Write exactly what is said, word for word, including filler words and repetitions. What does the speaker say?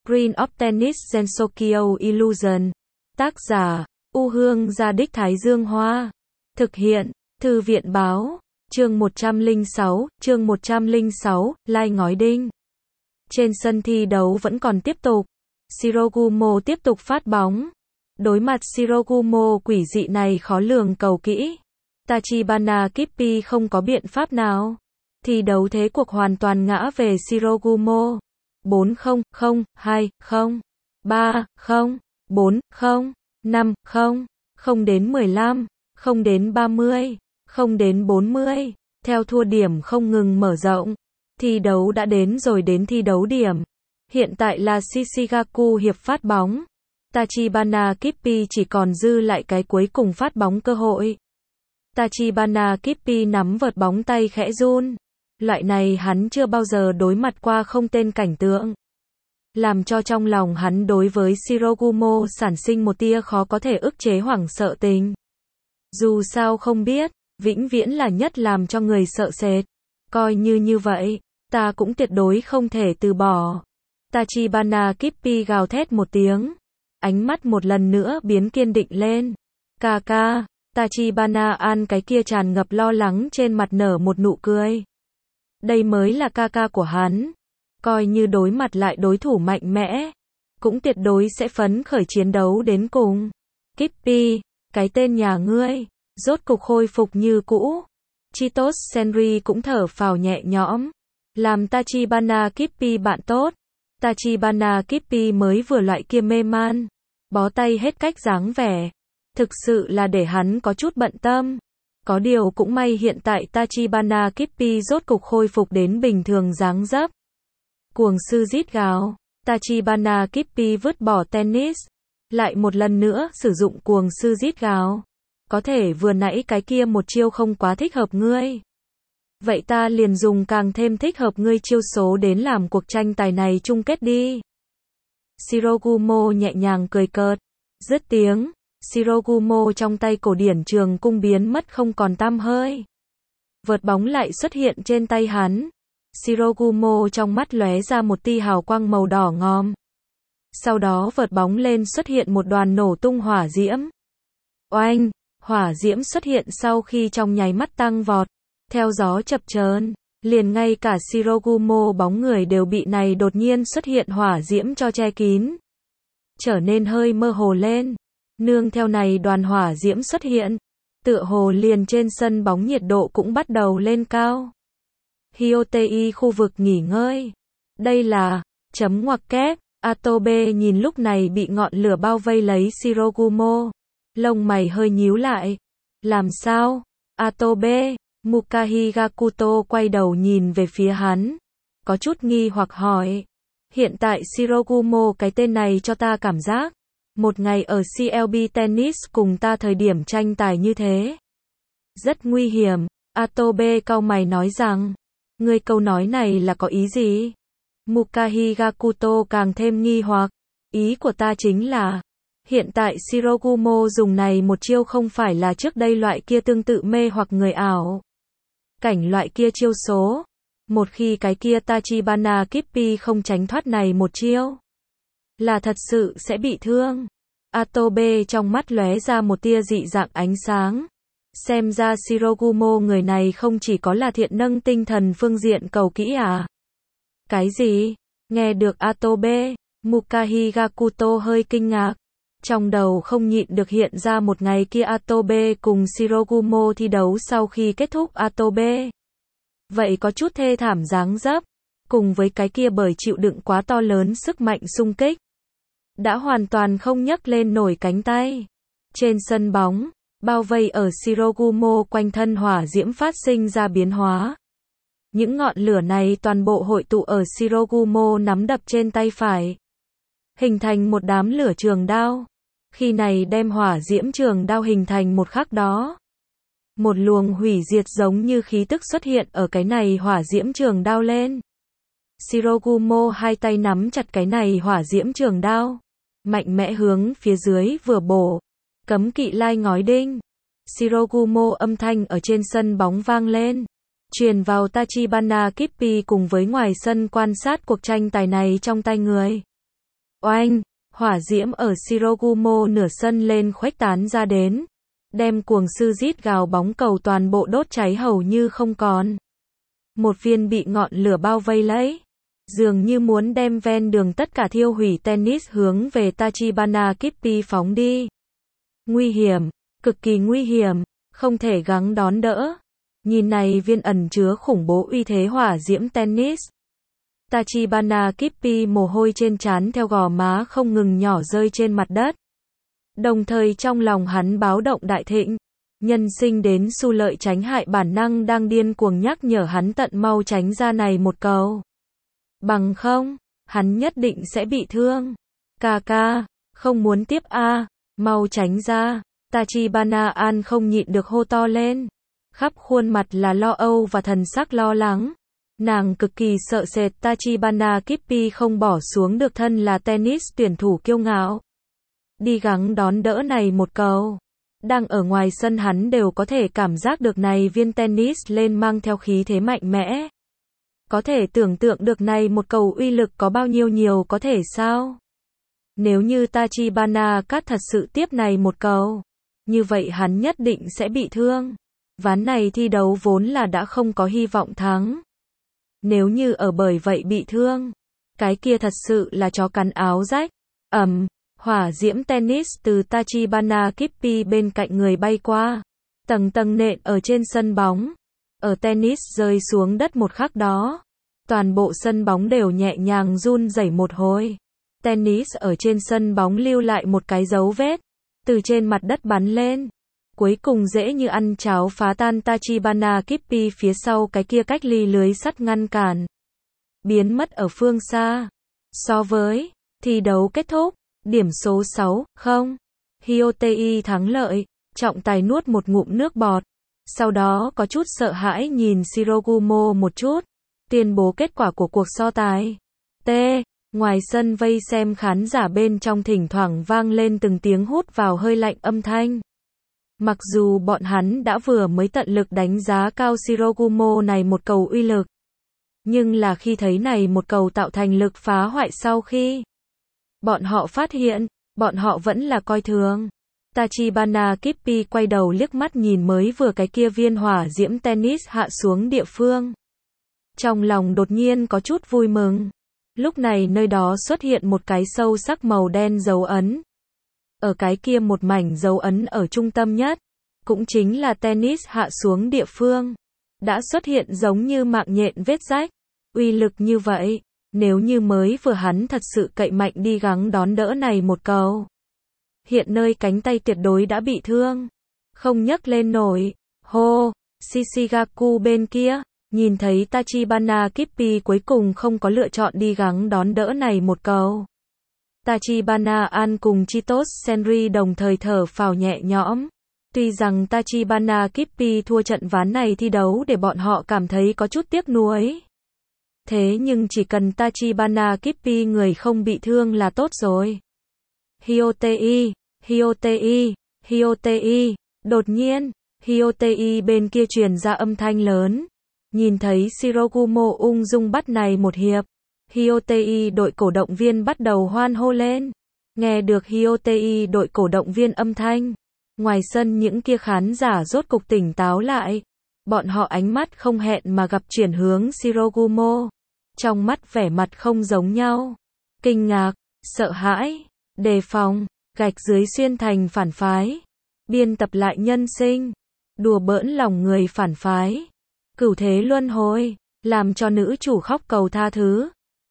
Screen of Tennis Gensokyo Illusion. Tác giả, U Hương Gia Đích Thái Dương Hoa. Thực hiện, Thư viện Báo. Chương một trăm lẻ sáu, chương một trăm lẻ sáu, Lai Ngói Đinh. Trên sân thi đấu vẫn còn tiếp tục. Shirogumo tiếp tục phát bóng. Đối mặt Shirogumo quỷ dị này khó lường cầu kỹ. Tachibana Kippi không có biện pháp nào. Thi đấu thế cuộc hoàn toàn ngã về Shirogumo. bốn không, không, hai không, ba không, bốn không, năm không, không đến mười lăm, không đến ba mươi, không đến bốn mươi. Theo thua điểm không ngừng mở rộng. Thi đấu đã đến rồi đến thi đấu điểm. Hiện tại là Shishigaku hiệp phát bóng. Tachibana Kippi chỉ còn dư lại cái cuối cùng phát bóng cơ hội. Tachibana Kippi nắm vợt bóng tay khẽ run. Loại này hắn chưa bao giờ đối mặt qua không tên cảnh tượng. Làm cho trong lòng hắn đối với Shirogumo sản sinh một tia khó có thể ức chế hoảng sợ tình. Dù sao không biết, vĩnh viễn là nhất làm cho người sợ sệt. Coi như như vậy, ta cũng tuyệt đối không thể từ bỏ. Tachibana Kippi gào thét một tiếng. Ánh mắt một lần nữa biến kiên định lên. Kaka, Tachibana An cái kia tràn ngập lo lắng trên mặt nở một nụ cười. Đây mới là Kaka của hắn. Coi như đối mặt lại đối thủ mạnh mẽ, cũng tuyệt đối sẽ phấn khởi chiến đấu đến cùng. Kippi, cái tên nhà ngươi, rốt cục khôi phục như cũ. Chitos Senri cũng thở phào nhẹ nhõm. Làm Tachibana Kippi bạn tốt. Tachibana Kippi mới vừa loại kia mê man, bó tay hết cách dáng vẻ. Thực sự là để hắn có chút bận tâm. Có điều cũng may hiện tại Tachibana Kippi rốt cục khôi phục đến bình thường dáng dấp. Cuồng sư rít gào. Tachibana Kippi vứt bỏ tennis. Lại một lần nữa sử dụng cuồng sư rít gào. Có thể vừa nãy cái kia một chiêu không quá thích hợp ngươi. Vậy ta liền dùng càng thêm thích hợp ngươi chiêu số đến làm cuộc tranh tài này chung kết đi. Shirogumo nhẹ nhàng cười cợt. Dứt tiếng, Shirogumo trong tay cổ điển trường cung biến mất không còn tăm hơi. Vợt bóng lại xuất hiện trên tay hắn. Shirogumo trong mắt lóe ra một tia hào quang màu đỏ ngòm. Sau đó vợt bóng lên xuất hiện một đoàn nổ tung hỏa diễm. Oanh, hỏa diễm xuất hiện sau khi trong nháy mắt tăng vọt. Theo gió chập chờn, liền ngay cả Shirogumo bóng người đều bị này đột nhiên xuất hiện hỏa diễm cho che kín. Trở nên hơi mơ hồ lên. Nương theo này đoàn hỏa diễm xuất hiện, tựa hồ liền trên sân bóng nhiệt độ cũng bắt đầu lên cao. Hyotei khu vực nghỉ ngơi. Đây là, chấm ngoặc kép, Atobe nhìn lúc này bị ngọn lửa bao vây lấy Shirogumo. Lông mày hơi nhíu lại. Làm sao? Atobe, Mukahi Gakuto quay đầu nhìn về phía hắn. Có chút nghi hoặc hỏi. Hiện tại Shirogumo cái tên này cho ta cảm giác. Một ngày ở xê lờ bê Tennis cùng ta thời điểm tranh tài như thế. Rất nguy hiểm. Atobe cau mày nói rằng. Ngươi câu nói này là có ý gì? Mukahi Gakuto càng thêm nghi hoặc. Ý của ta chính là. Hiện tại Shirogumo dùng này một chiêu không phải là trước đây loại kia tương tự mê hoặc người ảo. Cảnh loại kia chiêu số. Một khi cái kia Tachibana Kippi không tránh thoát này một chiêu. Là thật sự sẽ bị thương. Atobe trong mắt lóe ra một tia dị dạng ánh sáng. Xem ra Shirogumo người này không chỉ có là thiện nâng tinh thần phương diện cầu kỹ à. Cái gì? Nghe được Atobe, Mukahi Gakuto hơi kinh ngạc. Trong đầu không nhịn được hiện ra một ngày kia Atobe cùng Shirogumo thi đấu sau khi kết thúc Atobe. Vậy có chút thê thảm dáng dấp. Cùng với cái kia bởi chịu đựng quá to lớn sức mạnh xung kích. Đã hoàn toàn không nhấc lên nổi cánh tay. Trên sân bóng, bao vây ở Shirogumo quanh thân hỏa diễm phát sinh ra biến hóa. Những ngọn lửa này toàn bộ hội tụ ở Shirogumo nắm đập trên tay phải. Hình thành một đám lửa trường đao. Khi này đem hỏa diễm trường đao hình thành một khắc đó. Một luồng hủy diệt giống như khí tức xuất hiện ở cái này hỏa diễm trường đao lên. Shirogumo hai tay nắm chặt cái này hỏa diễm trường đao. Mạnh mẽ hướng phía dưới vừa bổ. Cấm kỵ lai ngói đinh. Shirogumo âm thanh ở trên sân bóng vang lên. Truyền vào Tachibana Kippi cùng với ngoài sân quan sát cuộc tranh tài này trong tay người. Oanh, hỏa diễm ở Shirogumo nửa sân lên khuếch tán ra đến, đem cuồng sư rít gào bóng cầu toàn bộ đốt cháy hầu như không còn. Một viên bị ngọn lửa bao vây lấy, dường như muốn đem ven đường tất cả thiêu hủy tennis hướng về Tachibana Kippi phóng đi. Nguy hiểm, cực kỳ nguy hiểm, không thể gắng đón đỡ. Nhìn này viên ẩn chứa khủng bố uy thế hỏa diễm tennis. Tachibana Kippi mồ hôi trên trán theo gò má không ngừng nhỏ rơi trên mặt đất. Đồng thời trong lòng hắn báo động đại thịnh. Nhân sinh đến xu lợi tránh hại bản năng đang điên cuồng nhắc nhở hắn tận mau tránh ra này một cầu. Bằng không, hắn nhất định sẽ bị thương. Ca ca, không muốn tiếp a, mau tránh ra. Tachibana An không nhịn được hô to lên. Khắp khuôn mặt là lo âu và thần sắc lo lắng. Nàng cực kỳ sợ sệt Tachibana Kippi không bỏ xuống được thân là tennis tuyển thủ kiêu ngạo. Đi gắng đón đỡ này một cầu. Đang ở ngoài sân hắn đều có thể cảm giác được này viên tennis lên mang theo khí thế mạnh mẽ. Có thể tưởng tượng được này một cầu uy lực có bao nhiêu nhiều có thể sao? Nếu như Tachibana Cát thật sự tiếp này một cầu, như vậy hắn nhất định sẽ bị thương. Ván này thi đấu vốn là đã không có hy vọng thắng. Nếu như ở bởi vậy bị thương, cái kia thật sự là chó cắn áo rách. Ầm, hỏa diễm tennis từ Tachibana Kippi bên cạnh người bay qua, tầng tầng nện ở trên sân bóng. Ở tennis rơi xuống đất một khắc đó, toàn bộ sân bóng đều nhẹ nhàng run rẩy một hồi. Tennis ở trên sân bóng lưu lại một cái dấu vết, từ trên mặt đất bắn lên. Cuối cùng dễ như ăn cháo phá tan Tachibana Kippi phía sau cái kia cách ly lưới sắt ngăn cản. Biến mất ở phương xa. So với thi đấu kết thúc, điểm số sáu không, Hyotei thắng lợi, trọng tài nuốt một ngụm nước bọt. Sau đó có chút sợ hãi nhìn Shirogumo một chút, tuyên bố kết quả của cuộc so tài. T. Ngoài sân vây xem khán giả bên trong thỉnh thoảng vang lên từng tiếng hút vào hơi lạnh âm thanh. Mặc dù bọn hắn đã vừa mới tận lực đánh giá cao Shirogumo này một cầu uy lực, nhưng là khi thấy này một cầu tạo thành lực phá hoại sau khi bọn họ phát hiện, bọn họ vẫn là coi thường. Tachibana Kippi quay đầu liếc mắt nhìn mới vừa cái kia viên hỏa diễm tennis hạ xuống địa phương. Trong lòng đột nhiên có chút vui mừng. Lúc này nơi đó xuất hiện một cái sâu sắc màu đen dấu ấn. Ở cái kia một mảnh dấu ấn ở trung tâm nhất, cũng chính là tennis hạ xuống địa phương, đã xuất hiện giống như mạng nhện vết rách. Uy lực như vậy, nếu như mới vừa hắn thật sự cậy mạnh đi gắng đón đỡ này một cầu, hiện nơi cánh tay tuyệt đối đã bị thương, không nhấc lên nổi. Hô, Shishigaku bên kia, nhìn thấy Tachibana Kippi cuối cùng không có lựa chọn đi gắng đón đỡ này một cầu. Tachibana An cùng Chitos Senri đồng thời thở phào nhẹ nhõm. Tuy rằng Tachibana Kippi thua trận ván này thi đấu để bọn họ cảm thấy có chút tiếc nuối. Thế nhưng chỉ cần Tachibana Kippi người không bị thương là tốt rồi. Hyotei, Hyotei, Hyotei. Đột nhiên, Hyotei bên kia truyền ra âm thanh lớn. Nhìn thấy Shirogumo ung dung bắt này một hiệp, Hyotei đội cổ động viên bắt đầu hoan hô lên. Nghe được Hyotei đội cổ động viên âm thanh, ngoài sân những kia khán giả rốt cục tỉnh táo lại. Bọn họ ánh mắt không hẹn mà gặp chuyển hướng Shirogumo. Trong mắt vẻ mặt không giống nhau. Kinh ngạc, sợ hãi, đề phòng, gạch dưới xuyên thành phản phái. Biên tập lại nhân sinh, đùa bỡn lòng người phản phái. Cửu thế luân hồi, làm cho nữ chủ khóc cầu tha thứ.